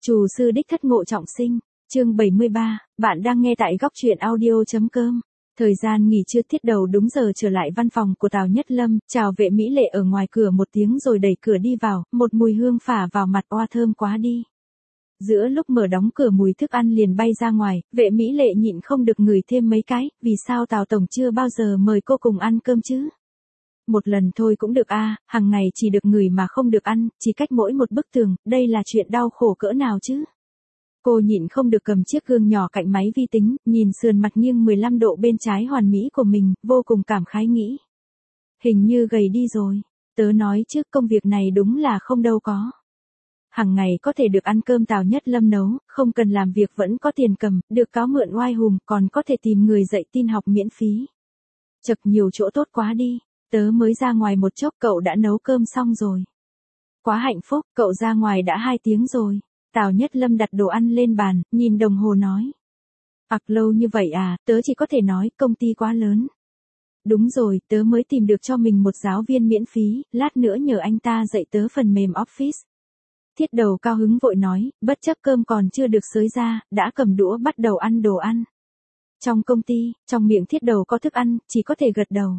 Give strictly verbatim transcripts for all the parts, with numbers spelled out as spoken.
Trù sư đích thất ngộ trọng sinh, chương bảy mươi ba, bạn đang nghe tại góc truyện audio.com. Thời gian nghỉ trưa Thiết Đầu đúng giờ trở lại văn phòng của Tào Nhất Lâm, chào vệ mỹ lệ ở ngoài cửa một tiếng rồi đẩy cửa đi vào, một mùi hương phả vào mặt oa thơm quá đi. Giữa lúc mở đóng cửa mùi thức ăn liền bay ra ngoài, vệ mỹ lệ nhịn không được ngửi thêm mấy cái, vì sao Tào Tổng chưa bao giờ mời cô cùng ăn cơm chứ? Một lần thôi cũng được a, à, hàng ngày chỉ được ngửi mà không được ăn, chỉ cách mỗi một bức tường, đây là chuyện đau khổ cỡ nào chứ? Cô nhịn không được cầm chiếc gương nhỏ cạnh máy vi tính, nhìn sườn mặt nghiêng mười lăm độ bên trái hoàn mỹ của mình, vô cùng cảm khái nghĩ. Hình như gầy đi rồi, tớ nói trước công việc này đúng là không đâu có. Hàng ngày có thể được ăn cơm Tào Nhất Lâm nấu, không cần làm việc vẫn có tiền cầm, được cáo mượn oai hùng, còn có thể tìm người dạy tin học miễn phí. Chật nhiều chỗ tốt quá đi. Tớ mới ra ngoài một chốc cậu đã nấu cơm xong rồi. Quá hạnh phúc, cậu ra ngoài đã hai tiếng rồi. Tào Nhất Lâm đặt đồ ăn lên bàn, nhìn đồng hồ nói. Ặc lâu như vậy à, tớ chỉ có thể nói công ty quá lớn. Đúng rồi, tớ mới tìm được cho mình một giáo viên miễn phí, lát nữa nhờ anh ta dạy tớ phần mềm Office. Thiết Đầu cao hứng vội nói, bất chấp cơm còn chưa được xới ra, đã cầm đũa bắt đầu ăn đồ ăn. Trong công ty, trong miệng Thiết Đầu có thức ăn, chỉ có thể gật đầu.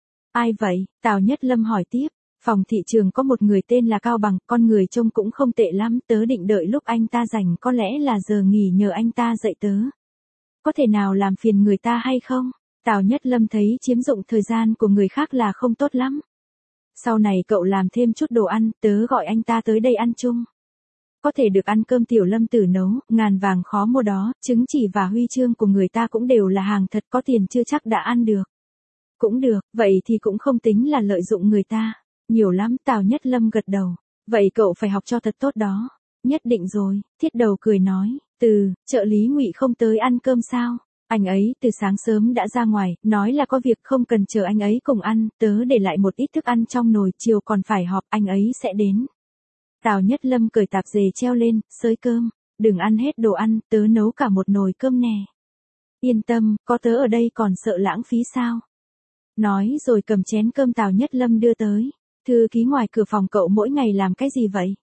Ai vậy? Tào Nhất Lâm hỏi tiếp. Phòng thị trường có một người tên là Cao Bằng, con người trông cũng không tệ lắm, tớ định đợi lúc anh ta rảnh có lẽ là giờ nghỉ nhờ anh ta dạy tớ. Có thể nào làm phiền người ta hay không? Tào Nhất Lâm thấy chiếm dụng thời gian của người khác là không tốt lắm. Sau này cậu làm thêm chút đồ ăn, tớ gọi anh ta tới đây ăn chung. Có thể được ăn cơm Tiểu Lâm Tử nấu, ngàn vàng khó mua đó, chứng chỉ và huy chương của người ta cũng đều là hàng thật, có tiền chưa chắc đã ăn được. Cũng được, vậy thì cũng không tính là lợi dụng người ta. Nhiều lắm, Tào Nhất Lâm gật đầu. Vậy cậu phải học cho thật tốt đó. Nhất định rồi, Thiết Đầu cười nói. Từ, trợ lý Ngụy không tới ăn cơm sao? Anh ấy từ sáng sớm đã ra ngoài, nói là có việc không cần chờ anh ấy cùng ăn, tớ để lại một ít thức ăn trong nồi, chiều còn phải họp, anh ấy sẽ đến. Tào Nhất Lâm cởi tạp dề treo lên, xới cơm. Đừng ăn hết đồ ăn, tớ nấu cả một nồi cơm nè. Yên tâm, có tớ ở đây còn sợ lãng phí sao? Nói rồi cầm chén cơm Tào Nhất Lâm đưa tới. Thư ký ngoài cửa phòng cậu mỗi ngày làm cái gì vậy?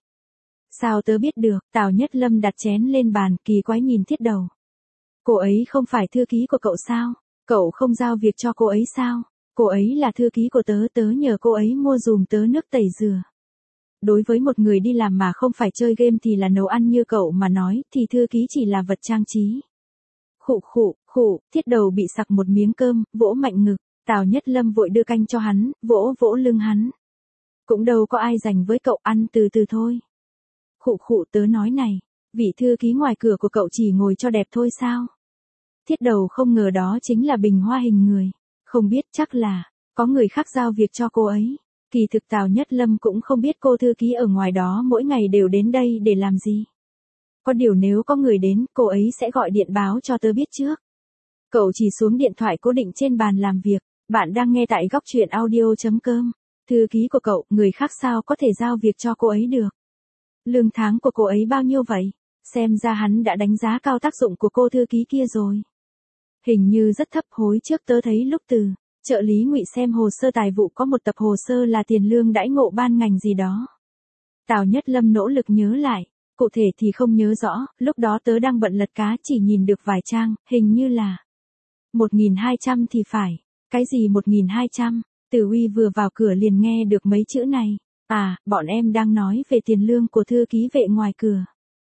Sao tớ biết được? Tào Nhất Lâm đặt chén lên bàn, kỳ quái nhìn Thiết Đầu. Cô ấy không phải thư ký của cậu sao? Cậu không giao việc cho cô ấy sao? Cô ấy là thư ký của tớ, tớ nhờ cô ấy mua dùm tớ nước tẩy dừa. Đối với một người đi làm mà không phải chơi game thì là nấu ăn như cậu mà nói, thì thư ký chỉ là vật trang trí. Khụ khụ, khụ, Thiết Đầu bị sặc một miếng cơm, vỗ mạnh ngực. Tào Nhất Lâm vội đưa canh cho hắn, vỗ vỗ lưng hắn. Cũng đâu có ai dành với cậu, ăn từ từ thôi. Khụ khụ, tớ nói này, vị thư ký ngoài cửa của cậu chỉ ngồi cho đẹp thôi sao? Thiết Đầu không ngờ đó chính là Bình Hoa hình người. Không biết, chắc là có người khác giao việc cho cô ấy. Kỳ thực Tào Nhất Lâm cũng không biết cô thư ký ở ngoài đó mỗi ngày đều đến đây để làm gì. Có điều nếu có người đến, cô ấy sẽ gọi điện báo cho tớ biết trước. Cậu chỉ xuống điện thoại cố định trên bàn làm việc. Bạn đang nghe tại góc truyện audio.com. Thư ký của cậu, người khác sao có thể giao việc cho cô ấy được? Lương tháng của cô ấy bao nhiêu vậy? Xem ra hắn đã đánh giá cao tác dụng của cô thư ký kia rồi. Hình như rất thấp, hối trước tớ thấy lúc từ trợ lý Ngụy xem hồ sơ tài vụ có một tập hồ sơ là tiền lương đãi ngộ ban ngành gì đó. Tào Nhất Lâm nỗ lực nhớ lại, cụ thể thì không nhớ rõ, lúc đó tớ đang bận lật cá chỉ nhìn được vài trang, hình như là một nghìn hai trăm thì phải. Cái gì một nghìn hai trăm? Từ Uy vừa vào cửa liền nghe được mấy chữ này. À, bọn em đang nói về tiền lương của thư ký vệ ngoài cửa.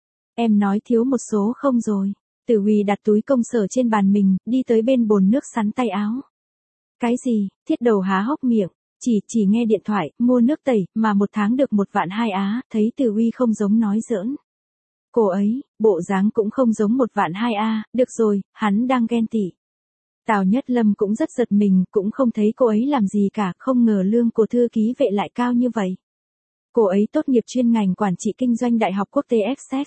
Em nói thiếu một số không rồi. Từ Uy đặt túi công sở trên bàn mình, đi tới bên bồn nước sắn tay áo. Cái gì? Thiết Đầu há hốc miệng. Chỉ, chỉ nghe điện thoại, mua nước tẩy, mà một tháng được một vạn hai á, thấy Từ Uy không giống nói giỡn. Cô ấy, bộ dáng cũng không giống một vạn hai a, được rồi, hắn đang ghen tị. Tào Nhất Lâm cũng rất giật mình, cũng không thấy cô ấy làm gì cả, không ngờ lương của thư ký vệ lại cao như vậy. Cô ấy tốt nghiệp chuyên ngành quản trị kinh doanh Đại học Quốc tế Essex.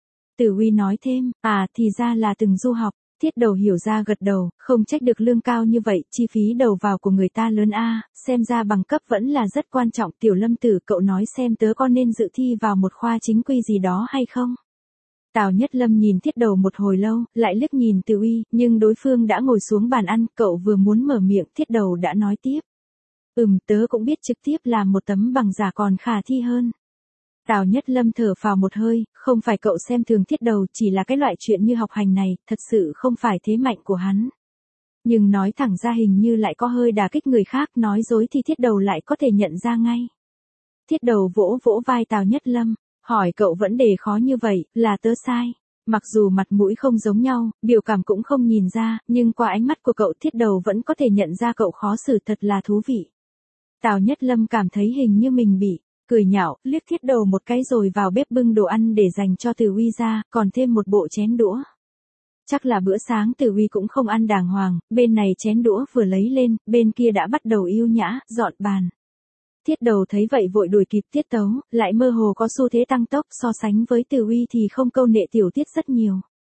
Từ Uy nói thêm, à thì ra là từng du học. Thiết Đầu hiểu ra gật đầu, không trách được lương cao như vậy, chi phí đầu vào của người ta lớn a, xem ra bằng cấp vẫn là rất quan trọng. Tiểu Lâm Tử, cậu nói xem tớ có nên dự thi vào một khoa chính quy gì đó hay không? Tào Nhất Lâm nhìn Thiết Đầu một hồi lâu, lại liếc nhìn Từ Uy, nhưng đối phương đã ngồi xuống bàn ăn, cậu vừa muốn mở miệng, Thiết Đầu đã nói tiếp. Ừm, tớ cũng biết trực tiếp làm một tấm bằng giả còn khả thi hơn. Tào Nhất Lâm thở phào một hơi, không phải cậu xem thường Thiết Đầu, chỉ là cái loại chuyện như học hành này, thật sự không phải thế mạnh của hắn. Nhưng nói thẳng ra hình như lại có hơi đả kích người khác, nói dối thì Thiết Đầu lại có thể nhận ra ngay. Thiết Đầu vỗ vỗ vai Tào Nhất Lâm, hỏi cậu vấn đề khó như vậy, là tớ sai. Mặc dù mặt mũi không giống nhau, biểu cảm cũng không nhìn ra, nhưng qua ánh mắt của cậu Thiết Đầu vẫn có thể nhận ra cậu khó xử, thật là thú vị. Tào Nhất Lâm cảm thấy hình như mình bị cười nhạo, liếc Thiết Đầu một cái rồi vào bếp bưng đồ ăn để dành cho Từ Uy ra, còn thêm một bộ chén đũa. Chắc là bữa sáng Từ Uy cũng không ăn đàng hoàng, bên này chén đũa vừa lấy lên, bên kia đã bắt đầu yêu nhã, dọn bàn. Thiết Đầu thấy vậy vội đuổi kịp tiết tấu, lại mơ hồ có xu thế tăng tốc, so sánh với Từ Uy thì không câu nệ tiểu tiết rất nhiều.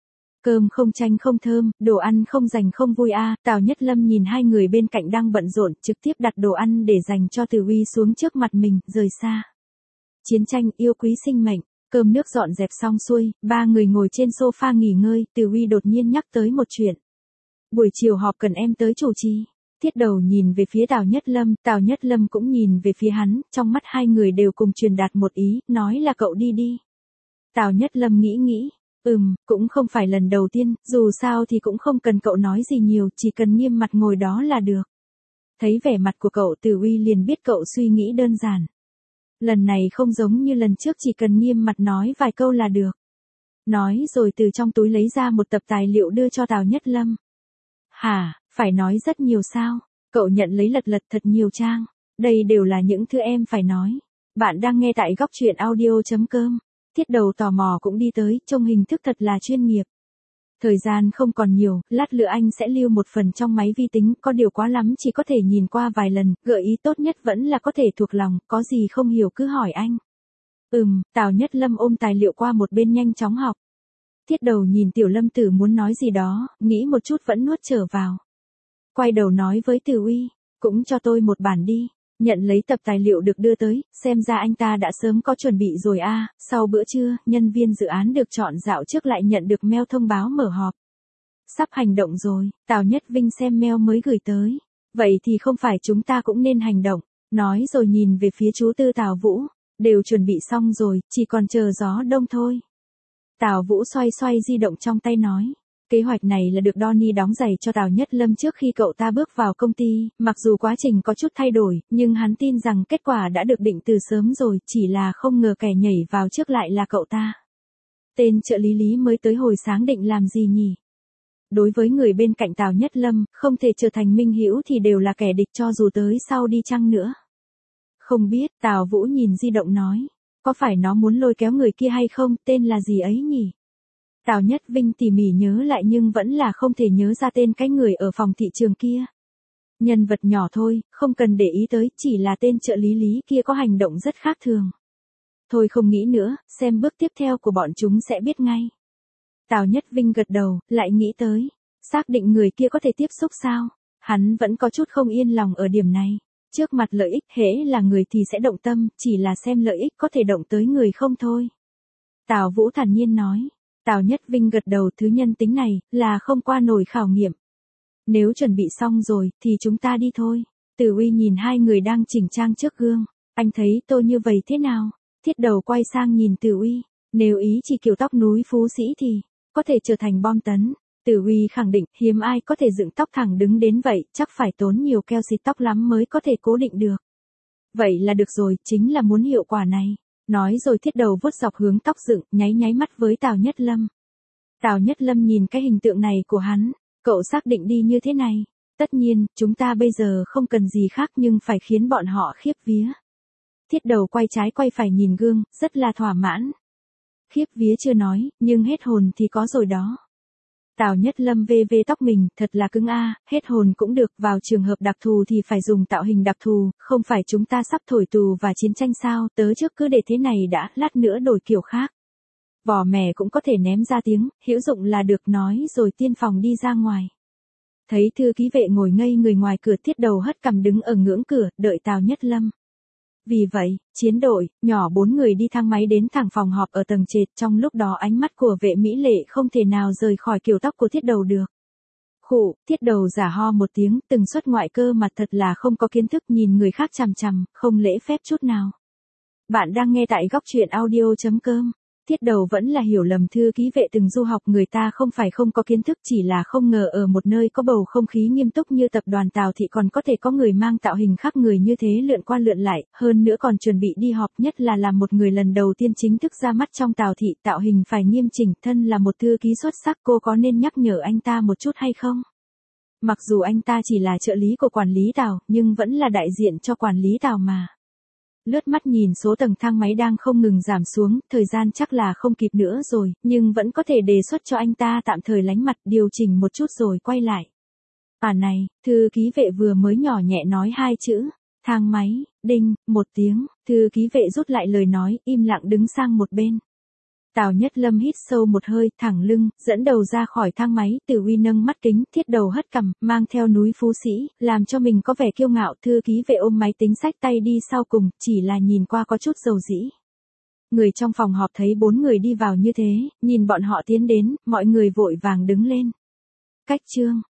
Cơm không chanh không thơm, đồ ăn không dành không vui a. À. Tào Nhất Lâm nhìn hai người bên cạnh đang bận rộn, trực tiếp đặt đồ ăn để dành cho Từ Uy xuống trước mặt mình, rời xa. Chiến tranh yêu quý sinh mệnh, cơm nước dọn dẹp xong xuôi, ba người ngồi trên sofa nghỉ ngơi, Từ Uy đột nhiên nhắc tới một chuyện. Buổi chiều họp cần em tới chủ trì. Thiết Đầu nhìn về phía Tào Nhất Lâm, Tào Nhất Lâm cũng nhìn về phía hắn, trong mắt hai người đều cùng truyền đạt một ý, nói là cậu đi đi. Tào Nhất Lâm nghĩ nghĩ, ừm, cũng không phải lần đầu tiên, dù sao thì cũng không cần cậu nói gì nhiều, chỉ cần nghiêm mặt ngồi đó là được. Thấy vẻ mặt của cậu Từ Uy liền biết cậu suy nghĩ đơn giản. Lần này không giống như lần trước, chỉ cần nghiêm mặt nói vài câu là được. Nói rồi từ trong túi lấy ra một tập tài liệu đưa cho Tào Nhất Lâm. Hả, phải nói rất nhiều sao? Cậu nhận lấy lật lật thật nhiều trang. Đây đều là những thứ em phải nói. Bạn đang nghe tại góc truyện audio chấm com. Thiết Đầu tò mò cũng đi tới, trông hình thức thật là chuyên nghiệp. Thời gian không còn nhiều, lát nữa anh sẽ lưu một phần trong máy vi tính, có điều quá lắm chỉ có thể nhìn qua vài lần, gợi ý tốt nhất vẫn là có thể thuộc lòng, có gì không hiểu cứ hỏi anh. Ừm, Tào Nhất Lâm ôm tài liệu qua một bên nhanh chóng học. Thiết Đầu nhìn Tiểu Lâm Tử muốn nói gì đó, nghĩ một chút vẫn nuốt trở vào. Quay đầu nói với Từ Uy, cũng cho tôi một bản đi. Nhận lấy tập tài liệu được đưa tới, xem ra anh ta đã sớm có chuẩn bị rồi a. À. Sau bữa trưa, nhân viên dự án được chọn dạo trước lại nhận được mail thông báo mở họp. Sắp hành động rồi, Tào Nhất Vinh xem mail mới gửi tới. Vậy thì không phải chúng ta cũng nên hành động, nói rồi nhìn về phía chú Tư Tào Vũ, đều chuẩn bị xong rồi, chỉ còn chờ gió đông thôi. Tào Vũ xoay xoay di động trong tay nói. Kế hoạch này là được Donnie đóng giày cho Tào Nhất Lâm trước khi cậu ta bước vào công ty, mặc dù quá trình có chút thay đổi, nhưng hắn tin rằng kết quả đã được định từ sớm rồi, chỉ là không ngờ kẻ nhảy vào trước lại là cậu ta. Tên trợ lý Lý mới tới hồi sáng định làm gì nhỉ? Đối với người bên cạnh Tào Nhất Lâm, không thể trở thành minh hữu thì đều là kẻ địch cho dù tới sau đi chăng nữa. Không biết, Tào Vũ nhìn di động nói, có phải nó muốn lôi kéo người kia hay không, tên là gì ấy nhỉ? Tào Nhất Vinh tỉ mỉ nhớ lại nhưng vẫn là không thể nhớ ra tên cái người ở phòng thị trường kia. Nhân vật nhỏ thôi, không cần để ý tới, chỉ là tên trợ lý Lý kia có hành động rất khác thường. Thôi không nghĩ nữa, xem bước tiếp theo của bọn chúng sẽ biết ngay. Tào Nhất Vinh gật đầu, lại nghĩ tới. Xác định người kia có thể tiếp xúc sao? Hắn vẫn có chút không yên lòng ở điểm này. Trước mặt lợi ích hễ là người thì sẽ động tâm, chỉ là xem lợi ích có thể động tới người không thôi. Tào Vũ thản nhiên nói. Tào Nhất Vinh gật đầu, thứ nhân tính này, là không qua nổi khảo nghiệm. Nếu chuẩn bị xong rồi, thì chúng ta đi thôi. Từ Uy nhìn hai người đang chỉnh trang trước gương. Anh thấy tôi như vậy thế nào? Thiết Đầu quay sang nhìn Từ Uy. Nếu ý chỉ kiểu tóc núi phú sĩ thì, có thể trở thành bom tấn. Từ Uy khẳng định, hiếm ai có thể dựng tóc thẳng đứng đến vậy, chắc phải tốn nhiều keo xịt tóc lắm mới có thể cố định được. Vậy là được rồi, chính là muốn hiệu quả này. Nói rồi Thiết Đầu vuốt dọc hướng tóc dựng, nháy nháy mắt với Tào Nhất Lâm. Tào Nhất Lâm nhìn cái hình tượng này của hắn, cậu xác định đi như thế này. Tất nhiên, chúng ta bây giờ không cần gì khác nhưng phải khiến bọn họ khiếp vía. Thiết Đầu quay trái quay phải nhìn gương, rất là thỏa mãn. Khiếp vía chưa nói, nhưng hết hồn thì có rồi đó. Tào Nhất Lâm vê vê tóc mình, thật là cứng a, hết hồn cũng được, vào trường hợp đặc thù thì phải dùng tạo hình đặc thù, không phải chúng ta sắp thổi tù và chiến tranh sao, tớ trước cứ để thế này đã, lát nữa đổi kiểu khác. Vỏ mẻ cũng có thể ném ra tiếng, hữu dụng là được, nói rồi tiên phòng đi ra ngoài. Thấy thư ký vệ ngồi ngây người ngoài cửa, Thiết Đầu hất cằm đứng ở ngưỡng cửa, đợi Tào Nhất Lâm. Vì vậy, chiến đội, nhỏ bốn người đi thang máy đến thẳng phòng họp ở tầng trệt, trong lúc đó ánh mắt của vệ mỹ lệ không thể nào rời khỏi kiểu tóc của Thiết Đầu được. Khụ, Thiết Đầu giả ho một tiếng, từng xuất ngoại cơ mà thật là không có kiến thức, nhìn người khác chằm chằm, không lễ phép chút nào. Bạn đang nghe tại góc chuyện audio chấm com. Thiết đầu vẫn là hiểu lầm thư ký vệ từng du học, người ta không phải không có kiến thức, chỉ là không ngờ ở một nơi có bầu không khí nghiêm túc như tập đoàn Tào Thị còn có thể có người mang tạo hình khác người như thế lượn qua lượn lại, hơn nữa còn chuẩn bị đi họp, nhất là làm một người lần đầu tiên chính thức ra mắt trong Tào Thị, tạo hình phải nghiêm chỉnh, thân là một thư ký xuất sắc, cô có nên nhắc nhở anh ta một chút hay không? Mặc dù anh ta chỉ là trợ lý của quản lý Tào, nhưng vẫn là đại diện cho quản lý Tào mà. Lướt mắt nhìn số tầng thang máy đang không ngừng giảm xuống, thời gian chắc là không kịp nữa rồi, nhưng vẫn có thể đề xuất cho anh ta tạm thời lánh mặt, điều chỉnh một chút rồi quay lại. À này, thư ký vệ vừa mới nhỏ nhẹ nói hai chữ, thang máy, đinh, một tiếng, thư ký vệ rút lại lời nói, im lặng đứng sang một bên. Tào Nhất Lâm hít sâu một hơi, thẳng lưng, dẫn đầu ra khỏi thang máy, Từ Uy nâng mắt kính, Thiết đầu hất cằm, mang theo núi Phú Sĩ, làm cho mình có vẻ kiêu ngạo, thư ký vệ ôm máy tính xách tay đi sau cùng, chỉ là nhìn qua có chút dầu dĩ. Người trong phòng họp thấy bốn người đi vào như thế, nhìn bọn họ tiến đến, mọi người vội vàng đứng lên. Cách chương,